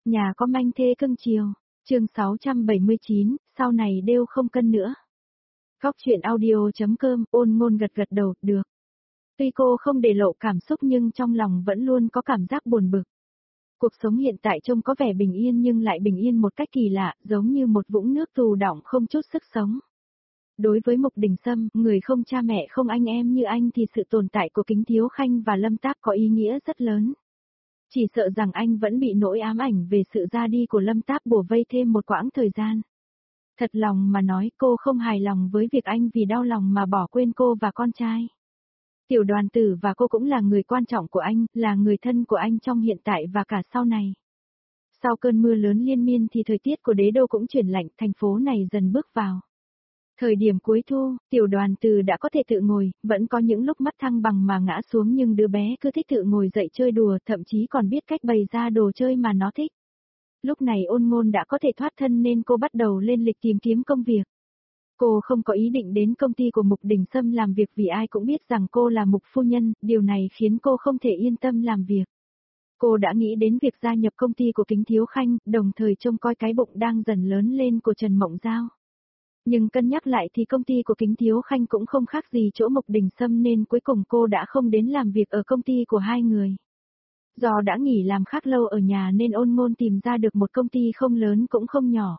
Nhà có manh thê cưng chiều. Chương 679, sau này đều không cân nữa. Góc chuyện audio.com, Ôn Ngôn gật gật đầu, được. Tuy cô không để lộ cảm xúc nhưng trong lòng vẫn luôn có cảm giác buồn bực. Cuộc sống hiện tại trông có vẻ bình yên nhưng lại bình yên một cách kỳ lạ, giống như một vũng nước tù đọng không chút sức sống. Đối với Mục Đình Sâm, người không cha mẹ không anh em như anh thì sự tồn tại của Kính Thiếu Khanh và Lâm Táp có ý nghĩa rất lớn. Chỉ sợ rằng anh vẫn bị nỗi ám ảnh về sự ra đi của Lâm Táp bủa vây thêm một quãng thời gian. Thật lòng mà nói cô không hài lòng với việc anh vì đau lòng mà bỏ quên cô và con trai. Tiểu Đoàn Tử và cô cũng là người quan trọng của anh, là người thân của anh trong hiện tại và cả sau này. Sau cơn mưa lớn liên miên thì thời tiết của đế đô cũng chuyển lạnh, thành phố này dần bước vào thời điểm cuối thu. Tiểu Đoàn Tử đã có thể tự ngồi, vẫn có những lúc mắt thăng bằng mà ngã xuống nhưng đứa bé cứ thích tự ngồi dậy chơi đùa, thậm chí còn biết cách bày ra đồ chơi mà nó thích. Lúc này Ôn Ngôn đã có thể thoát thân nên cô bắt đầu lên lịch tìm kiếm công việc. Cô không có ý định đến công ty của Mục Đình Sâm làm việc vì ai cũng biết rằng cô là Mục phu nhân, điều này khiến cô không thể yên tâm làm việc. Cô đã nghĩ đến việc gia nhập công ty của Kính Thiếu Khanh, đồng thời trông coi cái bụng đang dần lớn lên của Trần Mộng Giao. Nhưng cân nhắc lại thì công ty của Kính Thiếu Khanh cũng không khác gì chỗ Mục Đình Sâm nên cuối cùng cô đã không đến làm việc ở công ty của hai người. Do đã nghỉ làm khác lâu ở nhà nên Ôn Ngôn tìm ra được một công ty không lớn cũng không nhỏ.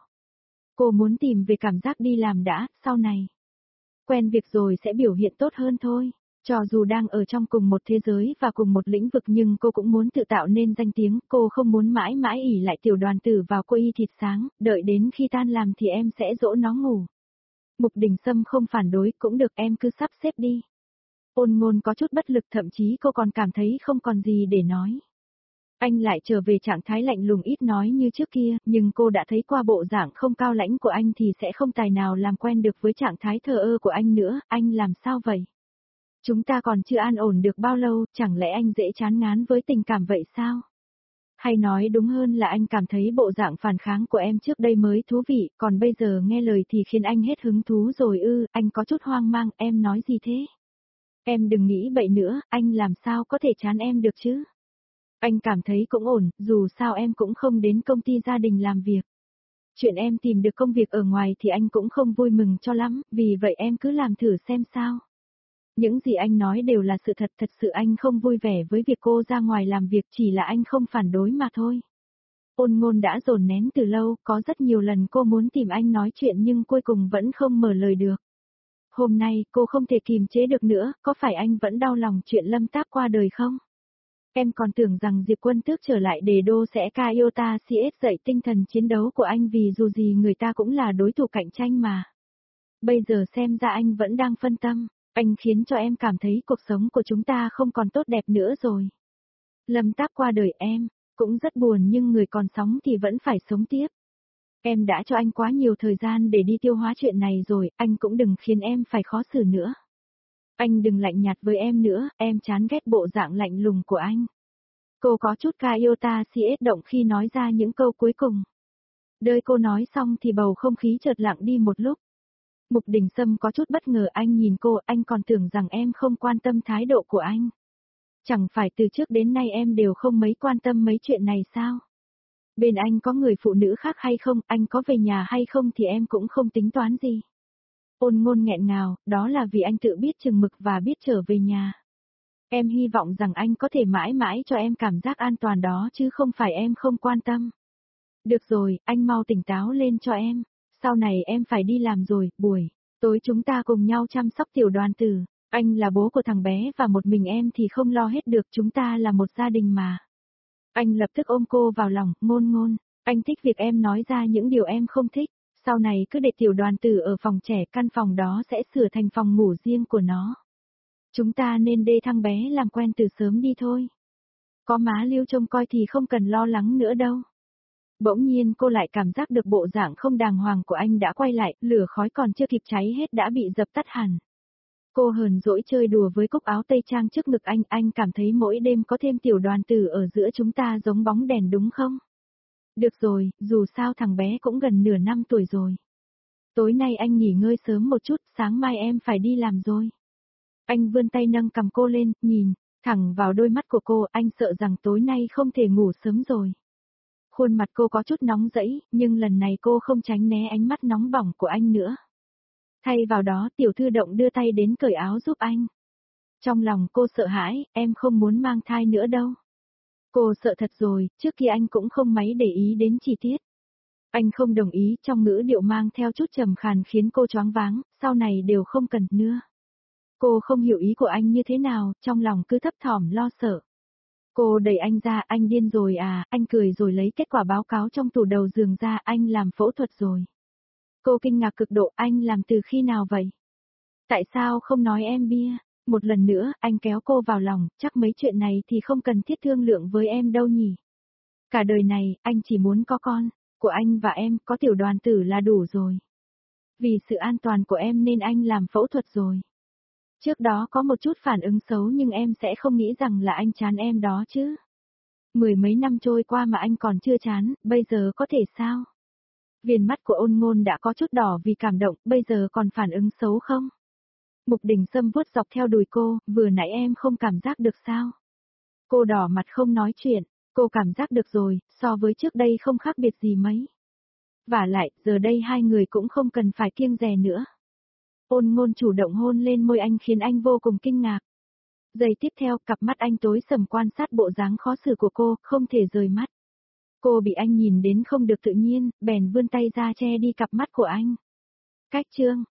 Cô muốn tìm về cảm giác đi làm đã, sau này quen việc rồi sẽ biểu hiện tốt hơn thôi. Cho dù đang ở trong cùng một thế giới và cùng một lĩnh vực nhưng cô cũng muốn tự tạo nên danh tiếng, cô không muốn mãi mãi ỷ lại Tiểu Đoàn Tử vào cô y thịt sáng, đợi đến khi tan làm thì em sẽ dỗ nó ngủ. Mục Đình Sâm không phản đối, cũng được, em cứ sắp xếp đi. Ôn Ngôn có chút bất lực, thậm chí cô còn cảm thấy không còn gì để nói. Anh lại trở về trạng thái lạnh lùng ít nói như trước kia, nhưng cô đã thấy qua bộ dạng không cao lãnh của anh thì sẽ không tài nào làm quen được với trạng thái thờ ơ của anh nữa. Anh làm sao vậy? Chúng ta còn chưa an ổn được bao lâu, chẳng lẽ anh dễ chán ngán với tình cảm vậy sao? Hay nói đúng hơn là anh cảm thấy bộ dạng phản kháng của em trước đây mới thú vị, còn bây giờ nghe lời thì khiến anh hết hứng thú rồi ư? Anh có chút hoang mang, em nói gì thế? Em đừng nghĩ bậy nữa, anh làm sao có thể chán em được chứ? Anh cảm thấy cũng ổn, dù sao em cũng không đến công ty gia đình làm việc. Chuyện em tìm được công việc ở ngoài thì anh cũng không vui mừng cho lắm, vì vậy em cứ làm thử xem sao. Những gì anh nói đều là sự thật, thật sự anh không vui vẻ với việc cô ra ngoài làm việc, chỉ là anh không phản đối mà thôi. Ôn Ngôn đã dồn nén từ lâu, có rất nhiều lần cô muốn tìm anh nói chuyện nhưng cuối cùng vẫn không mở lời được. Hôm nay cô không thể kìm chế được nữa, có phải anh vẫn đau lòng chuyện Lâm Táp qua đời không? Em còn tưởng rằng Diệp Quân Tước trở lại Đề Đô sẽ ca iota CS dậy tinh thần chiến đấu của anh vì dù gì người ta cũng là đối thủ cạnh tranh mà. Bây giờ xem ra anh vẫn đang phân tâm, anh khiến cho em cảm thấy cuộc sống của chúng ta không còn tốt đẹp nữa rồi. Lâm Táp qua đời em, cũng rất buồn nhưng người còn sống thì vẫn phải sống tiếp. Em đã cho anh quá nhiều thời gian để đi tiêu hóa chuyện này rồi, anh cũng đừng khiến em phải khó xử nữa. Anh đừng lạnh nhạt với em nữa, em chán ghét bộ dạng lạnh lùng của anh. Cô có chút ca iota CS động khi nói ra những câu cuối cùng. Đợi cô nói xong thì bầu không khí chợt lặng đi một lúc. Mục Đình Sâm có chút bất ngờ, anh nhìn cô, anh còn tưởng rằng em không quan tâm thái độ của anh. Chẳng phải từ trước đến nay em đều không mấy quan tâm mấy chuyện này sao? Bên anh có người phụ nữ khác hay không, anh có về nhà hay không thì em cũng không tính toán gì. Ôn Ngôn nghẹn ngào, đó là vì anh tự biết chừng mực và biết trở về nhà. Em hy vọng rằng anh có thể mãi mãi cho em cảm giác an toàn đó chứ không phải em không quan tâm. Được rồi, anh mau tỉnh táo lên cho em. Sau này em phải đi làm rồi, buổi tối chúng ta cùng nhau chăm sóc Tiểu Đoàn Tử. Anh là bố của thằng bé và một mình em thì không lo hết được, chúng ta là một gia đình mà. Anh lập tức ôm cô vào lòng, Ngôn Ngôn, anh thích việc em nói ra những điều em không thích. Sau này cứ để Tiểu Đoàn Tử ở phòng trẻ, căn phòng đó sẽ sửa thành phòng ngủ riêng của nó. Chúng ta nên đê thằng bé làm quen từ sớm đi thôi. Có má Lưu trông coi thì không cần lo lắng nữa đâu. Bỗng nhiên cô lại cảm giác được bộ dạng không đàng hoàng của anh đã quay lại, lửa khói còn chưa kịp cháy hết đã bị dập tắt hẳn. Cô hờn dỗi chơi đùa với cúc áo tây trang trước ngực anh cảm thấy mỗi đêm có thêm Tiểu Đoàn Tử ở giữa chúng ta giống bóng đèn đúng không? Được rồi, dù sao thằng bé cũng gần nửa năm tuổi rồi. Tối nay anh nghỉ ngơi sớm một chút, sáng mai em phải đi làm rồi. Anh vươn tay nâng cằm cô lên, nhìn thẳng vào đôi mắt của cô, anh sợ rằng tối nay không thể ngủ sớm rồi. Khuôn mặt cô có chút nóng rẫy, nhưng lần này cô không tránh né ánh mắt nóng bỏng của anh nữa. Thay vào đó tiểu thư Động đưa tay đến cởi áo giúp anh. Trong lòng cô sợ hãi, em không muốn mang thai nữa đâu. Cô sợ thật rồi, trước kia anh cũng không mấy để ý đến chi tiết. Anh không đồng ý, trong ngữ điệu mang theo chút trầm khàn khiến cô choáng váng, sau này đều không cần nữa. Cô không hiểu ý của anh như thế nào, trong lòng cứ thấp thỏm lo sợ. Cô đẩy anh ra, anh điên rồi à, anh cười rồi lấy kết quả báo cáo trong tủ đầu giường ra, anh làm phẫu thuật rồi. Cô kinh ngạc cực độ, anh làm từ khi nào vậy? Tại sao không nói em bia? Một lần nữa, anh kéo cô vào lòng, chắc mấy chuyện này thì không cần thiết thương lượng với em đâu nhỉ. Cả đời này, anh chỉ muốn có con, của anh và em, có tiểu đoàn tử là đủ rồi. Vì sự an toàn của em nên anh làm phẫu thuật rồi. Trước đó có một chút phản ứng xấu nhưng em sẽ không nghĩ rằng là anh chán em đó chứ. Mười mấy năm trôi qua mà anh còn chưa chán, bây giờ có thể sao? Viền mắt của Ôn Ngôn đã có chút đỏ vì cảm động, bây giờ còn phản ứng xấu không? Mục Đình Sâm vuốt dọc theo đùi cô, vừa nãy em không cảm giác được sao? Cô đỏ mặt không nói chuyện, cô cảm giác được rồi, so với trước đây không khác biệt gì mấy. Vả lại, giờ đây hai người cũng không cần phải kiêng dè nữa. Ôn Ngôn chủ động hôn lên môi anh khiến anh vô cùng kinh ngạc. Giây tiếp theo, cặp mắt anh tối sầm quan sát bộ dáng khó xử của cô, không thể rời mắt. Cô bị anh nhìn đến không được tự nhiên, bèn vươn tay ra che đi cặp mắt của anh. Cách chương